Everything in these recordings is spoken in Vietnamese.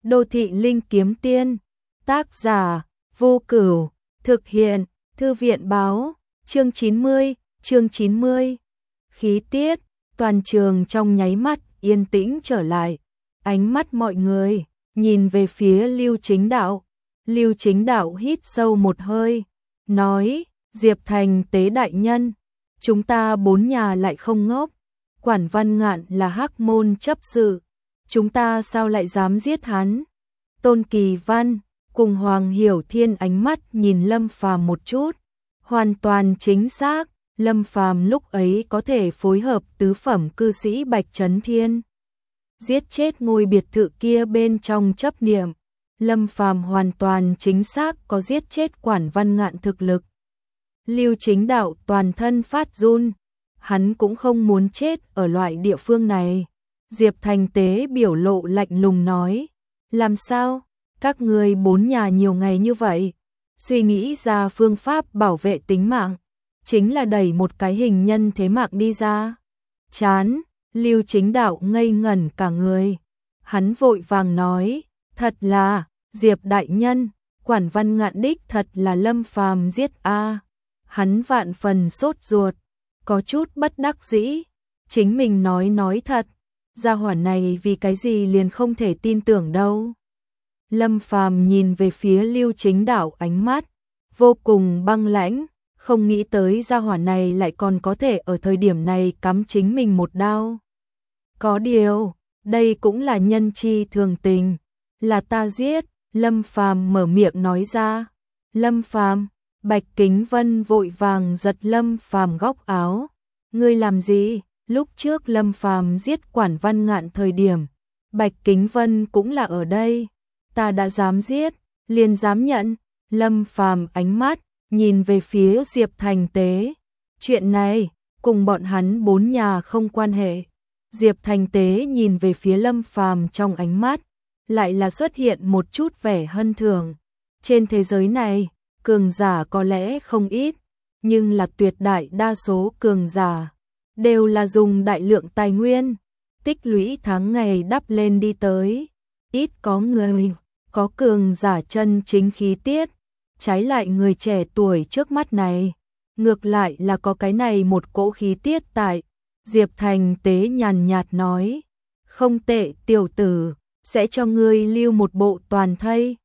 Đô thị linh kiếm tiên, tác giả, Vô Cửu, thực hiện, Thư viện báo, chương 90. Khí tiết, toàn trường trong nháy mắt yên tĩnh trở lại, ánh mắt mọi người nhìn về phía Lưu Chính Đạo. Lưu Chính Đạo hít sâu một hơi, nói, Diệp Thành Tế đại nhân, chúng ta 4 nhà lại không ngốc, Quản Văn Ngạn là Hắc Môn chấp sự, chúng ta sao lại dám giết hắn? Tôn Kỳ Văn cùng Hoàng Hiểu Thiên ánh mắt nhìn Lâm Phàm một chút, hoàn toàn chính xác, Lâm Phàm lúc ấy có thể phối hợp tứ phẩm cư sĩ Bạch Chấn Thiên giết chết ngôi biệt thự kia bên trong chấp niệm. Lâm Phàm hoàn toàn chính xác có giết chết Quản Văn Ngạn thực lực. Lưu Chính Đạo toàn thân phát run, hắn cũng không muốn chết ở loại địa phương này. Diệp Thành Tế biểu lộ lạnh lùng nói, làm sao, các ngươi 4 nhà nhiều ngày như vậy, suy nghĩ ra phương pháp bảo vệ tính mạng, chính là đẩy một cái hình nhân thế mạng đi ra. Chán, Lưu Chính Đạo ngây ngẩn cả người, hắn vội vàng nói, thật là, Diệp đại nhân, Quản Văn Ngạn đích thật là Lâm Phàm giết a. Hắn vạn phần sốt ruột, có chút bất đắc dĩ, chính mình nói thật, gia hỏa này vì cái gì liền không thể tin tưởng đâu. Lâm Phàm nhìn về phía Lưu Chính Đạo ánh mắt vô cùng băng lãnh, không nghĩ tới gia hỏa này lại còn có thể ở thời điểm này cắm chính mình một đao. Có điều, đây cũng là nhân chi thường tình, là ta giết, Lâm Phàm mở miệng nói ra. Lâm Phàm, Bạch Kính Vân vội vàng giật Lâm Phàm góc áo. Ngươi làm gì? Lúc trước Lâm Phàm giết Quản Văn Ngạn thời điểm, Bạch Kính Vân cũng là ở đây. Ta đã dám giết, liền dám nhận. Lâm Phàm ánh mắt nhìn về phía Diệp Thành Tế. Chuyện này cùng bọn hắn 4 nhà không quan hệ. Diệp Thành Tế nhìn về phía Lâm Phàm trong ánh mắt lại là xuất hiện một chút vẻ hân thường. Trên thế giới này, cường giả có lẽ không ít, nhưng là tuyệt đại đa số cường giả đều là dùng đại lượng tài nguyên, tích lũy tháng ngày đắp lên đi tới. Ít có người có cường giả chân chính khí tiết, trái lại người trẻ tuổi trước mắt này, ngược lại là có cái này một cỗ khí tiết tại. Diệp Thành Tế nhàn nhạt nói, không tệ tiểu tử, sẽ cho ngươi lưu một bộ toàn thây.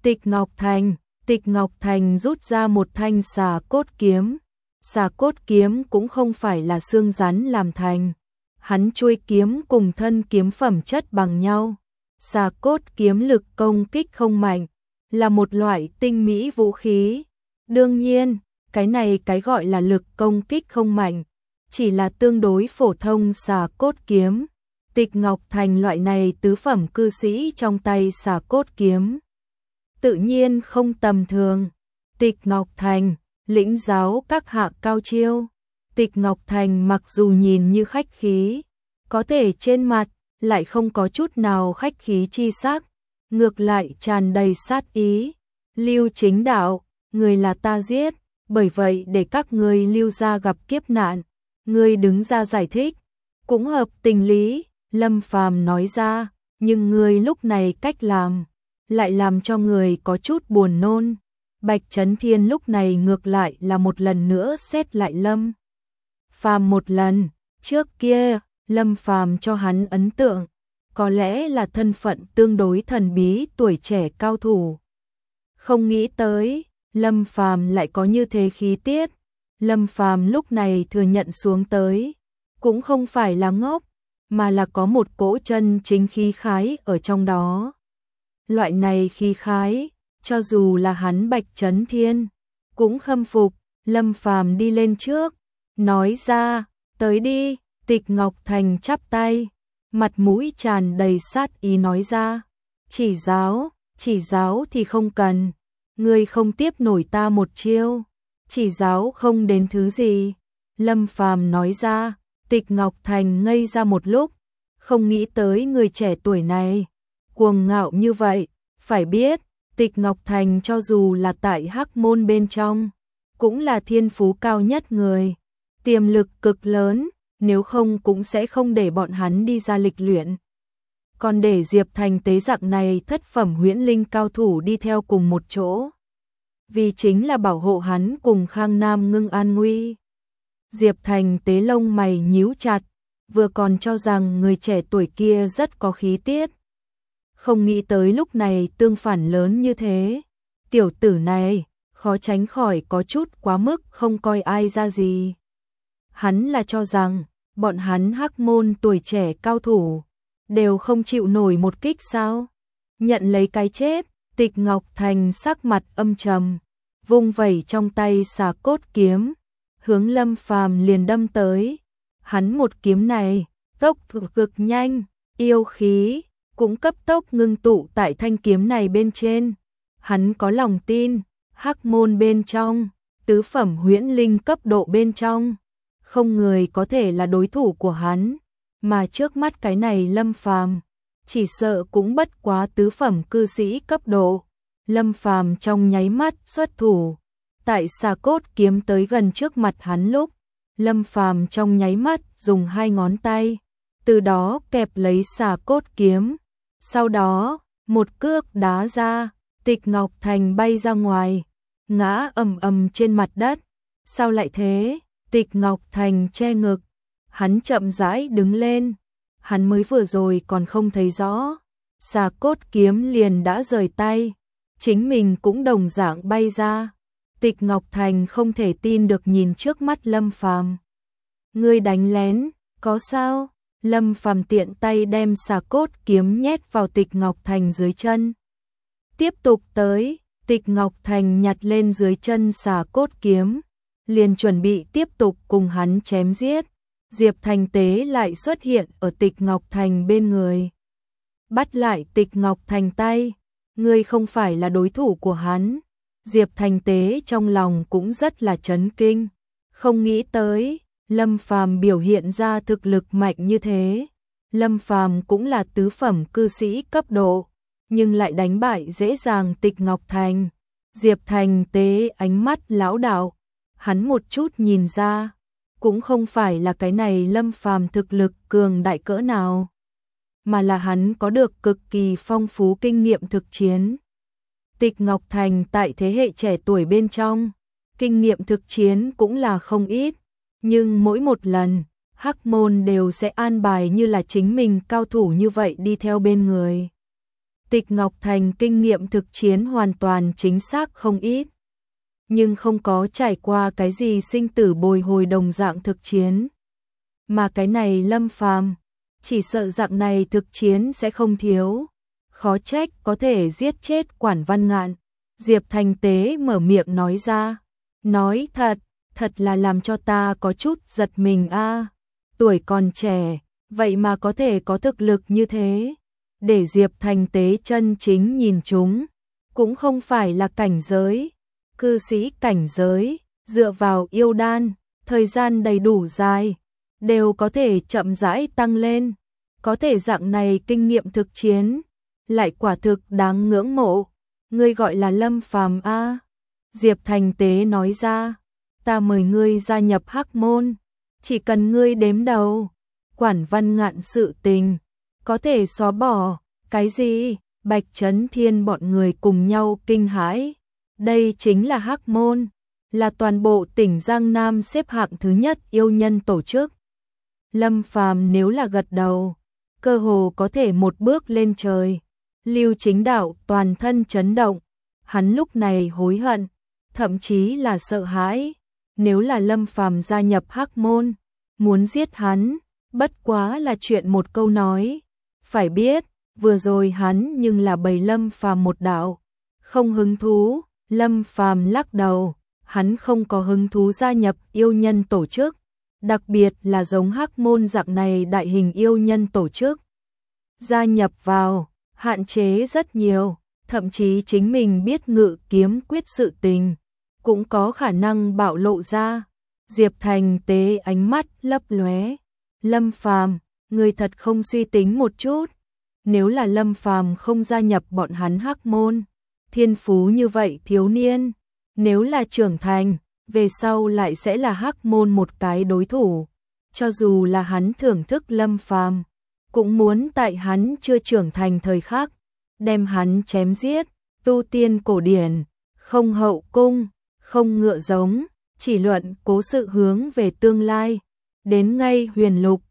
Tịch Ngọc Thành rút ra một thanh xà cốt kiếm. Xà cốt kiếm cũng không phải là xương rắn làm thành, hắn chuôi kiếm cùng thân kiếm phẩm chất bằng nhau. Xà cốt kiếm lực công kích không mạnh, là một loại tinh mỹ vũ khí. Đương nhiên, cái này cái gọi là lực công kích không mạnh, chỉ là tương đối phổ thông xà cốt kiếm. Tịch Ngọc Thành loại này tứ phẩm cư sĩ trong tay xà cốt kiếm, tự nhiên không tầm thường. Tịch Ngọc Thành, lĩnh giáo các hạ cao chiêu. Tịch Ngọc Thành mặc dù nhìn như khách khí, có thể trên mặt lại không có chút nào khách khí chi sắc, ngược lại tràn đầy sát ý. Lưu Chính Đạo, người là ta giết, bởi vậy để các ngươi Lưu gia gặp kiếp nạn, ngươi đứng ra giải thích, cũng hợp tình lý. Lâm Phàm nói ra, nhưng ngươi lúc này cách làm lại làm cho người có chút buồn nôn. Bạch Chấn Thiên lúc này ngược lại là một lần nữa xét lại Lâm Phàm một lần. Trước kia, Lâm Phàm cho hắn ấn tượng có lẽ là thân phận tương đối thần bí tuổi trẻ cao thủ. Không nghĩ tới, Lâm Phàm lại có như thế khí tiết. Lâm Phàm lúc này thừa nhận xuống tới, cũng không phải là ngốc, mà là có một cỗ chân chính khí khái ở trong đó. Loại này khí khái, cho dù là hắn Bạch Chấn Thiên cũng khâm phục. Lâm Phàm đi lên trước, nói ra, tới đi. Tịch Ngọc Thành chắp tay, mặt mũi tràn đầy sát ý nói ra, chỉ giáo thì không cần, ngươi không tiếp nổi ta một chiêu, chỉ giáo không đến thứ gì. Lâm Phàm nói ra. Tịch Ngọc Thành ngây ra một lúc, không nghĩ tới người trẻ tuổi này cuồng ngạo như vậy. Phải biết, Tịch Ngọc Thành cho dù là tại Hắc Môn bên trong, cũng là thiên phú cao nhất người, tiềm lực cực lớn, nếu không cũng sẽ không để bọn hắn đi ra lịch luyện. còn để Diệp Thành Tế dạng này thất phẩm huyễn linh cao thủ đi theo cùng một chỗ. Vì chính là bảo hộ hắn cùng Khang Nam Ngưng an nguy. Diệp Thành Tế lông mày nhíu chặt, vừa còn cho rằng người trẻ tuổi kia rất có khí tiết. Không nghĩ tới lúc này tương phản lớn như thế. Tiểu tử này, khó tránh khỏi có chút quá mức không coi ai ra gì. Hắn là cho rằng, bọn hắn Hắc Môn tuổi trẻ cao thủ, đều không chịu nổi một kích sao? Nhận lấy cái chết, Tịch Ngọc Thành sắc mặt âm trầm, vung vẩy trong tay xà cốt kiếm, hướng Lâm Phàm liền đâm tới. Hắn một kiếm này, tốc cực nhanh, yêu khí cũng cấp tốc ngưng tụ tại thanh kiếm này bên trên. Hắn có lòng tin, Hắc Môn bên trong, tứ phẩm huyễn linh cấp độ bên trong, không người có thể là đối thủ của hắn, mà trước mắt cái này Lâm Phàm, chỉ sợ cũng bất quá tứ phẩm cư sĩ cấp độ. Lâm Phàm trong nháy mắt xuất thủ, tại xà cốt kiếm tới gần trước mặt hắn lúc, Lâm Phàm trong nháy mắt dùng hai ngón tay, từ đó kẹp lấy xà cốt kiếm, sau đó, một cước đá ra, Tịch Ngọc Thành bay ra ngoài, ngã ầm ầm trên mặt đất. Sao lại thế? Tịch Ngọc Thành che ngực, hắn chậm rãi đứng lên, hắn mới vừa rồi còn không thấy rõ, xà cốt kiếm liền đã rời tay, chính mình cũng đồng dạng bay ra. Tịch Ngọc Thành không thể tin được nhìn trước mắt Lâm Phàm. Ngươi đánh lén, có sao? Lâm Phàm tiện tay đem xà cốt kiếm nhét vào Tịch Ngọc Thành dưới chân. Tiếp tục tới, Tịch Ngọc Thành nhặt lên dưới chân xà cốt kiếm, liền chuẩn bị tiếp tục cùng hắn chém giết. Diệp Thành Tế lại xuất hiện ở Tịch Ngọc Thành bên người, bắt lại Tịch Ngọc Thành tay. Ngươi không phải là đối thủ của hắn. Diệp Thành Tế trong lòng cũng rất là chấn kinh, không nghĩ tới Lâm Phàm biểu hiện ra thực lực mạnh như thế. Lâm Phàm cũng là tứ phẩm cư sĩ cấp độ, nhưng lại đánh bại dễ dàng Tịch Ngọc Thành. Diệp Thành Tế ánh mắt lão đạo, hắn một chút nhìn ra, cũng không phải là cái này Lâm Phàm thực lực cường đại cỡ nào, mà là hắn có được cực kỳ phong phú kinh nghiệm thực chiến. Tịch Ngọc Thành tại thế hệ trẻ tuổi bên trong, kinh nghiệm thực chiến cũng là không ít, nhưng mỗi một lần, Hắc Môn đều sẽ an bài như là chính mình cao thủ như vậy đi theo bên người. Tịch Ngọc Thành kinh nghiệm thực chiến hoàn toàn chính xác không ít, nhưng không có trải qua cái gì sinh tử bồi hồi đồng dạng thực chiến. Mà cái này Lâm Phàm, chỉ sợ dạng này thực chiến sẽ không thiếu, khó trách có thể giết chết Quản Văn Ngạn. Diệp Thành Tế mở miệng nói ra, nói thật là làm cho ta có chút giật mình a. Tuổi còn trẻ, vậy mà có thể có thực lực như thế. Để Diệp Thành Tế chân chính nhìn chúng, cũng không phải là cảnh giới, cư sĩ cảnh giới, dựa vào yêu đan, thời gian đầy đủ dài, đều có thể chậm rãi tăng lên. Có thể dạng này kinh nghiệm thực chiến, lại quả thực đáng ngưỡng mộ. Ngươi gọi là Lâm Phàm a? Diệp Thành Tế nói ra, ta mời ngươi gia nhập Hắc Môn, chỉ cần ngươi đếm đầu, Quản Văn Ngạn sự tình, có thể xóa bỏ. Cái gì? Bạch Chấn Thiên bọn người cùng nhau kinh hãi. Đây chính là Hắc Môn, là toàn bộ tỉnh Giang Nam xếp hạng thứ nhất yêu nhân tổ chức. Lâm Phàm nếu là gật đầu, cơ hồ có thể một bước lên trời. Lưu Chính Đạo toàn thân chấn động, hắn lúc này hối hận, thậm chí là sợ hãi. Nếu là Lâm Phàm gia nhập Hắc Môn, muốn giết hắn, bất quá là chuyện một câu nói. Phải biết, vừa rồi hắn nhưng là bày Lâm Phàm một đạo, không hứng thú. Lâm Phàm lắc đầu, hắn không có hứng thú gia nhập yêu nhân tổ chức, đặc biệt là giống Hắc Môn dạng này đại hình yêu nhân tổ chức. Gia nhập vào, hạn chế rất nhiều, thậm chí chính mình biết ngự kiếm quyết sự tình, cũng có khả năng bạo lộ ra. Diệp Thành Tế ánh mắt lấp lóe. Lâm Phàm, người thật không suy tính một chút. Nếu là Lâm Phàm không gia nhập bọn hắn Hắc Môn, thiên phú như vậy thiếu niên, nếu là trưởng thành, về sau lại sẽ là Hắc Môn một cái đối thủ. Cho dù là hắn thưởng thức Lâm Phàm, cũng muốn tại hắn chưa trưởng thành thời khắc, đem hắn chém giết, tu tiên cổ điển, không hậu cung, không ngựa giống, chỉ luận cố sự hướng về tương lai. Đến ngay Huyền Lục,